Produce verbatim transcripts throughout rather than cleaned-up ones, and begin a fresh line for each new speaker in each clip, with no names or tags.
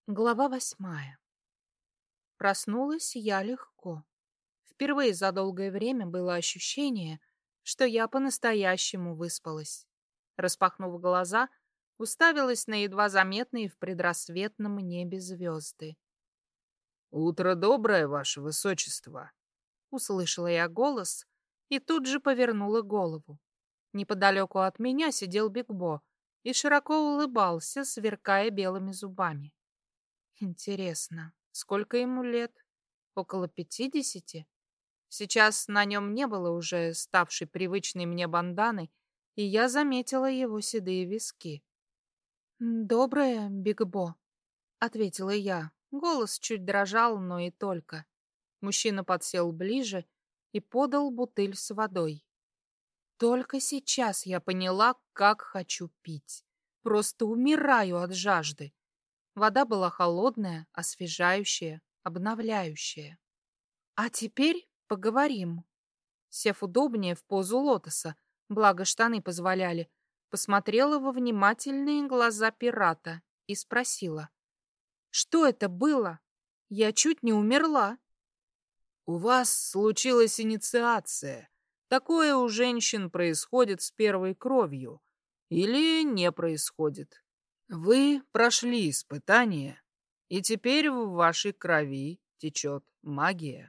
Глава восьмая. Проснулась я легко. Впервые за долгое время было ощущение, что я по-настоящему выспалась. Распахнув глаза, уставилась на едва заметные в предрассветном небе звезды.
«Утро доброе, ваше высочество!»
Услышала я голос и тут же повернула голову. Неподалеку от меня сидел Бигбо и широко улыбался, сверкая белыми зубами. Интересно, сколько ему лет? Около пятидесяти? Сейчас на нем не было уже ставшей привычной мне банданы, и я заметила его седые виски. «Доброе, Бигбо», — ответила я. Голос чуть дрожал, но и только. Мужчина подсел ближе и подал бутыль с водой. Только сейчас я поняла, как хочу пить. Просто умираю от жажды. Вода была холодная, освежающая, обновляющая. А теперь поговорим. Сев удобнее в позу лотоса, благо штаны позволяли, посмотрела во внимательные глаза пирата и спросила. Что это было? Я чуть не умерла.
«У вас случилась инициация. Такое у женщин происходит с первой кровью. Или не происходит. Вы прошли испытание, и теперь в вашей крови течет магия».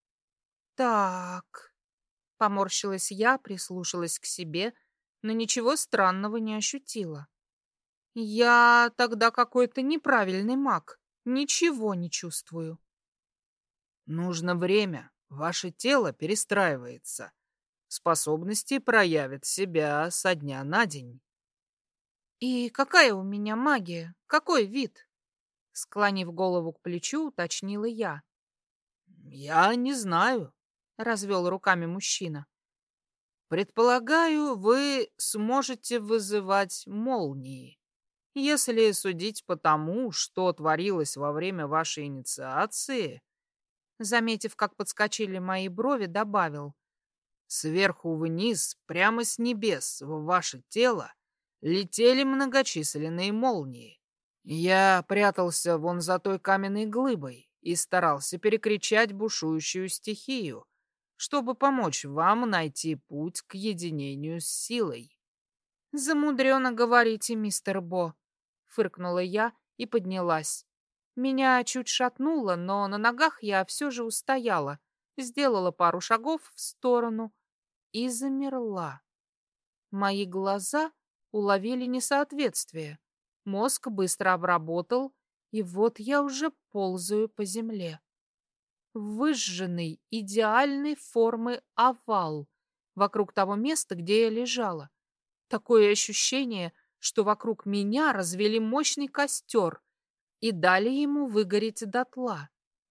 Так, поморщилась я, прислушалась к себе, но ничего странного не ощутила. Я тогда какой-то неправильный маг. Ничего не чувствую.
Нужно время. Ваше тело перестраивается. Способности проявят себя со дня на день.
И какая у меня магия? Какой вид? Склонив голову к плечу, уточнила я.
Я не знаю,
Развел руками мужчина.
Предполагаю, вы сможете вызывать молнии. Если судить по тому, что творилось во время вашей инициации,
Заметив, как подскочили мои брови, добавил.
Сверху вниз, прямо с небес, в ваше тело летели многочисленные молнии. Я прятался вон за той каменной глыбой и старался перекричать бушующую стихию, чтобы помочь вам найти путь к единению с силой.
«Замудрено говорите, мистер Бо», — фыркнула я и поднялась. Меня чуть шатнуло, но на ногах я все же устояла, сделала пару шагов в сторону и замерла. Мои глаза уловили несоответствие. Мозг быстро обработал, и вот я уже ползаю по земле. Выжженный, идеальной формы овал вокруг того места, где я лежала. Такое ощущение, что вокруг меня развели мощный костер и дали ему выгореть дотла.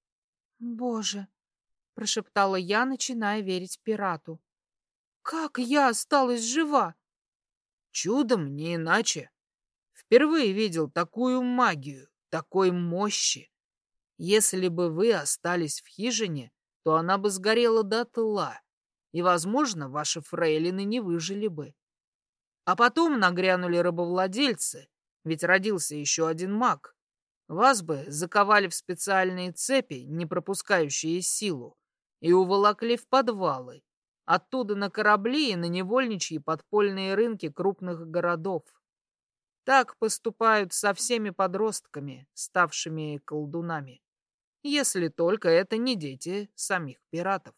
«Боже!» — прошептала я, начиная верить пирату. «Как я осталась жива?»
Чудом, не иначе. Впервые видел такую магию, такой мощи. Если бы вы остались в хижине, то она бы сгорела дотла, и, возможно, ваши фрейлины не выжили бы. А потом нагрянули рабовладельцы, ведь родился еще один маг. Вас бы заковали в специальные цепи, не пропускающие силу, и уволокли в подвалы, оттуда на корабли и на невольничьи подпольные рынки крупных городов. Так поступают со всеми подростками, ставшими колдунами. Если только это не дети самих пиратов.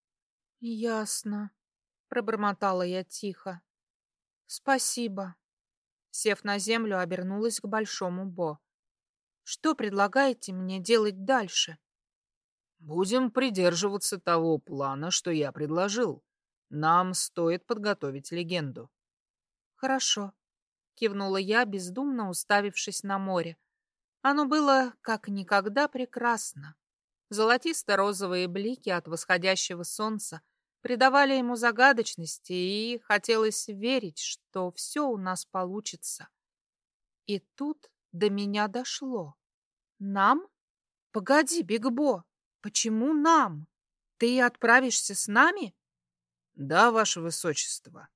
«Ясно», — пробормотала я тихо. «Спасибо». Сев на землю, обернулась к Большому Бо. «Что предлагаете мне делать дальше?»
Будем придерживаться того плана, что я предложил. Нам стоит подготовить легенду.
«Хорошо», — кивнула я, бездумно уставившись на море. Оно было как никогда прекрасно. Золотисто-розовые блики от восходящего солнца придавали ему загадочности, и хотелось верить, что все у нас получится. И тут до меня дошло. Нам? Погоди, Бигбо, почему нам? Ты отправишься с нами?
Да, ваше высочество.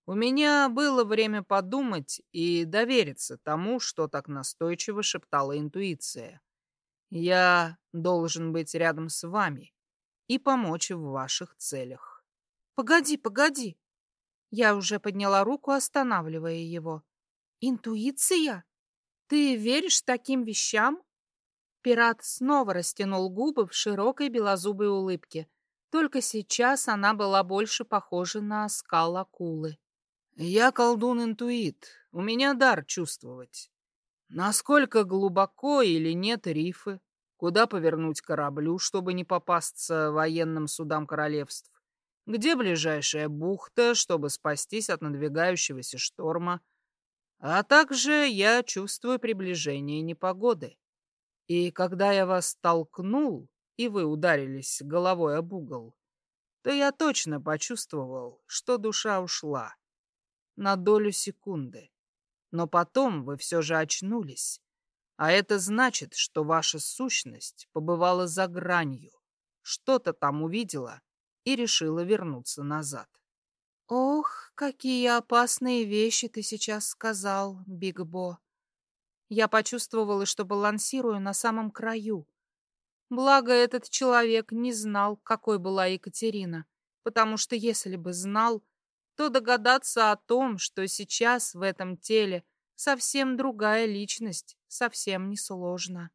У меня было время подумать и довериться тому, что так настойчиво шептала интуиция. Я должен быть рядом с вами и помочь в ваших целях.
Погоди, погоди. Я уже подняла руку, останавливая его. Интуиция? Ты веришь таким вещам? Пират снова растянул губы в широкой белозубой улыбке. Только сейчас она была больше похожа на оскал акулы.
Я колдун-интуит. У меня дар чувствовать. Насколько глубоко или нет рифы, куда повернуть кораблю, чтобы не попасться военным судам королевств, где ближайшая бухта, чтобы спастись от надвигающегося шторма, а также я чувствую приближение непогоды. И когда я вас толкнул, и вы ударились головой об угол, то я точно почувствовал, что душа ушла. На долю секунды. Но потом вы все же очнулись. А это значит, что ваша сущность побывала за гранью, что-то там увидела и решила вернуться назад.
Ох, какие опасные вещи ты сейчас сказал, Биг Бо. Я почувствовала, что балансирую на самом краю. Благо, этот человек не знал, какой была Екатерина, потому что если бы знал, то догадаться о том, что сейчас в этом теле совсем другая личность, совсем несложно.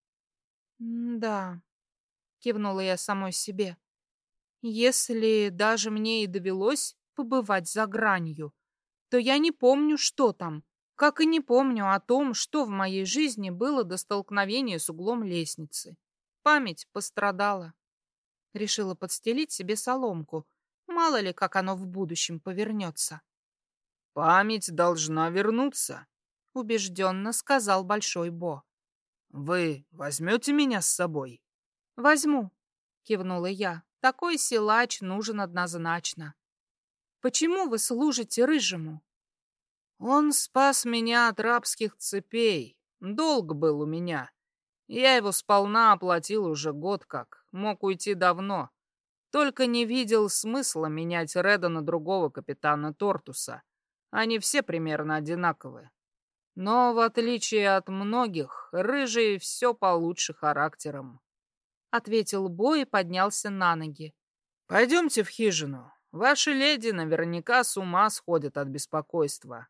«Да», — кивнула я самой себе, — «если даже мне и довелось побывать за гранью, то я не помню, что там, как и не помню о том, что в моей жизни было до столкновения с углом лестницы. Память пострадала. Решила подстелить себе соломку, мало ли, как оно в будущем повернется.
«Память должна вернуться»,
— убежденно сказал Большой Бо.
«Вы возьмете меня с собой?»
«Возьму», — кивнула я. «Такой силач нужен однозначно». «Почему вы служите Рыжему?»
«Он спас меня от рабских цепей. Долг был у меня. Я его сполна оплатил уже год как. Мог уйти давно. Только не видел смысла менять Реда на другого капитана Тортуса. Они все примерно одинаковы. Но, в отличие от многих, Рыжий все получше характером», —
ответил Бо и поднялся на ноги.
«Пойдемте в хижину. Ваши леди наверняка с ума сходят от беспокойства».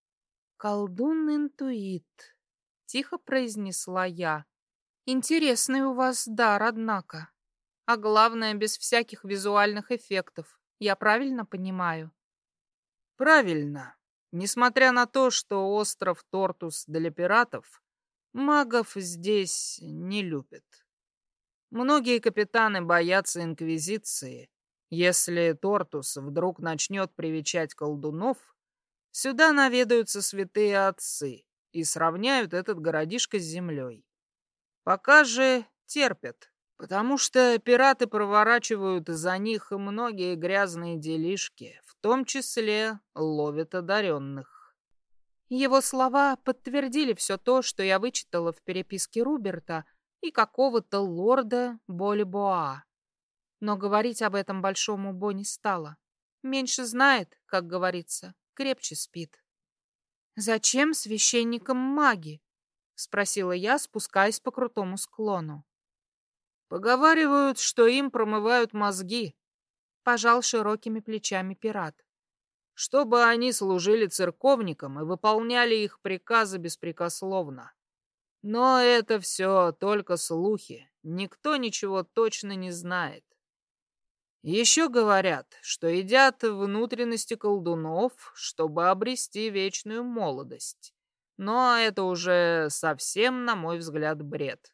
«Колдун-интуит», — тихо произнесла я. «Интересный у вас дар, однако. А главное, без всяких визуальных эффектов. Я правильно понимаю?»
«Правильно. Несмотря на то, что остров Тортус для пиратов, магов здесь не любят. Многие капитаны боятся Инквизиции. Если Тортус вдруг начнет привечать колдунов, сюда наведаются святые отцы и сравняют этот городишко с землей. Пока же терпят, потому что пираты проворачивают за них многие грязные делишки, в том числе ловят одаренных».
Его слова подтвердили все то, что я вычитала в переписке Руберта и какого-то лорда Болибоа. Но говорить об этом Большому Бо не стала. Меньше знает, как говорится, крепче спит. «Зачем священникам маги?» — спросила я, спускаясь по крутому склону.
«Поговаривают, что им промывают мозги»,
— пожал широкими плечами пират.
«чтобы они служили церковникам и выполняли их приказы беспрекословно. Но это все только слухи, никто ничего точно не знает. Еще говорят, что едят внутренности колдунов, чтобы обрести вечную молодость. Но это уже совсем, на мой взгляд, бред».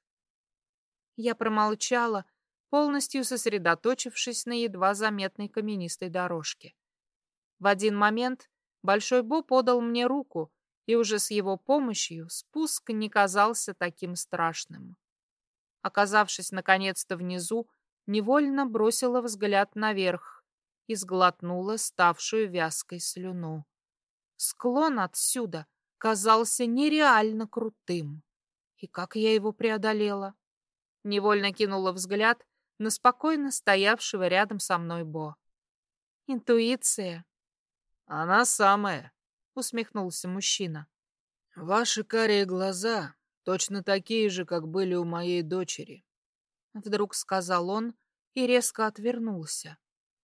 Я промолчала, полностью сосредоточившись на едва заметной каменистой дорожке. В один момент Большой Бо подал мне руку, и уже с его помощью спуск не казался таким страшным. Оказавшись наконец-то внизу, невольно бросила взгляд наверх и сглотнула ставшую вязкой слюну. Склон отсюда казался нереально крутым. И как я его преодолела? Невольно кинула взгляд на спокойно стоявшего рядом со мной Бо. Интуиция.
Она самая,
усмехнулся мужчина.
Ваши карие глаза точно такие же, как были у моей дочери.
Вдруг сказал он и резко отвернулся.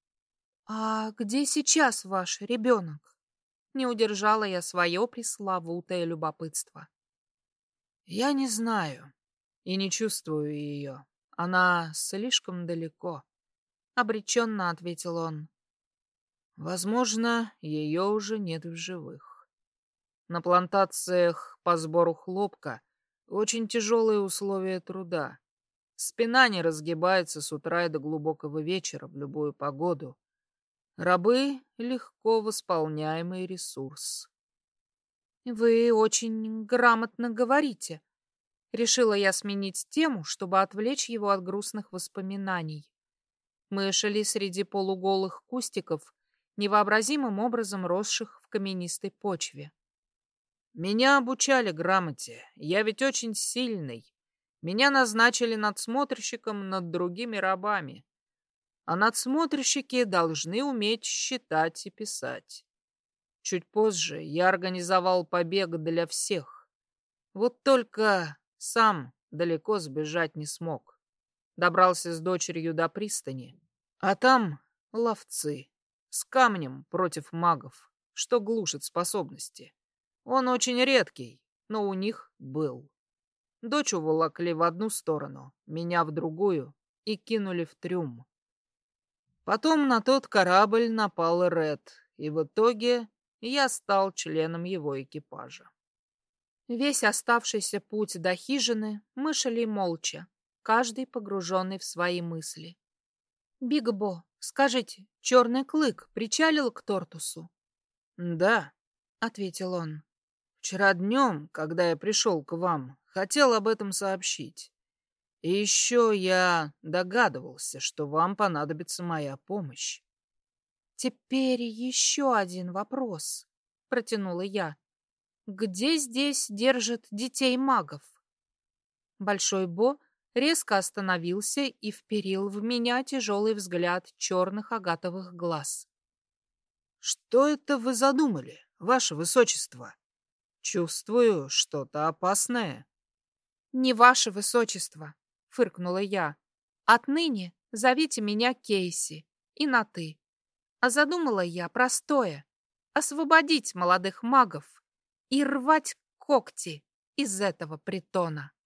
А где сейчас ваш ребенок? Не удержала я свое пресловутое любопытство.
Я не знаю и не чувствую ее. Она слишком далеко,
обреченно ответил он.
Возможно, ее уже нет в живых. На плантациях по сбору хлопка очень тяжелые условия труда. Спина не разгибается с утра и до глубокого вечера в любую погоду. Рабы — легко восполняемый ресурс.
Вы очень грамотно говорите. Решила я сменить тему, чтобы отвлечь его от грустных воспоминаний. Мы шли среди полуголых кустиков, невообразимым образом росших в каменистой почве.
Меня обучали грамоте. Я ведь очень сильный. Меня назначили надсмотрщиком над другими рабами. А надсмотрщики должны уметь считать и писать. Чуть позже я организовал побег для всех. Вот только сам далеко сбежать не смог. Добрался с дочерью до пристани, а там ловцы с камнем против магов, что глушит способности. Он очень редкий, но у них был. Дочь уволокли в одну сторону, меня в другую и кинули в трюм. Потом на тот корабль напал Ред, и в итоге я стал членом его экипажа.
Весь оставшийся путь до хижины мы шли молча, каждый погруженный в свои мысли. «Биг-Бо, скажите, черный клык причалил к Тортусу?»
«Да», — ответил он. «Вчера днем, когда я пришел к вам, хотел об этом сообщить. И еще я догадывался, что вам понадобится моя помощь».
«Теперь еще один вопрос», — протянула я. «Где здесь держат детей магов?» Большой Бо резко остановился и вперил в меня тяжелый взгляд черных агатовых глаз.
«Что это вы задумали, ваше высочество? Чувствую что-то опасное».
«Не ваше высочество», — фыркнула я. «Отныне зовите меня Кейси и на «ты». А задумала я простое — освободить молодых магов и рвать когти из этого притона».